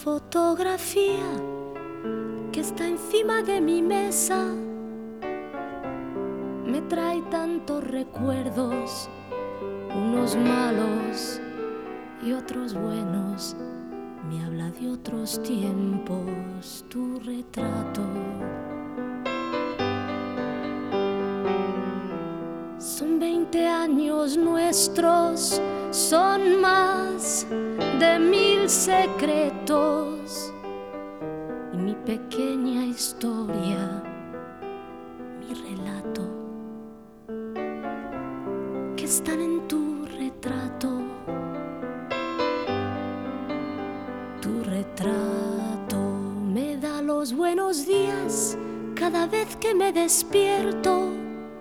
fotografía que está encima de mi mesa me trae tantos recuerdos, unos malos y otros buenos. Me habla de otros tiempos tu retrato. Son 20 años nuestros, son más de 1000 secretos y mi pequeña historia, mi relato, que están en tu retrato. Tu retrato me da los buenos días cada vez que me despierto.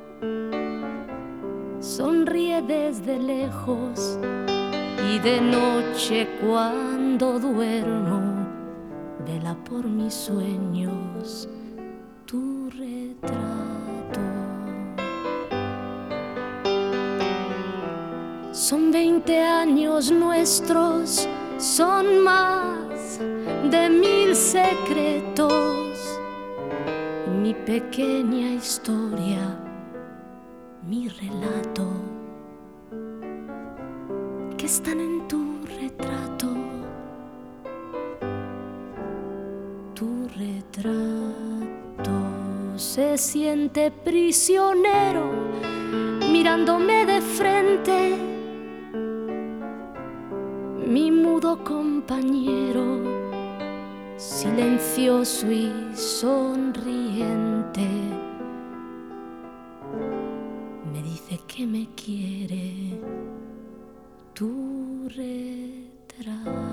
Sonríe desde lejos y de noche cuando duermo, vela por mis sueños tu retrato. Son 20 años nuestros, son más de 1000 secretos, mi pequeña historia, mi relato, que están en tu retrato. Tu retrato se siente prisionero mirándome de frente, mi mudo compañero, silencioso y sonriente, me dice que me quiere tu retrato.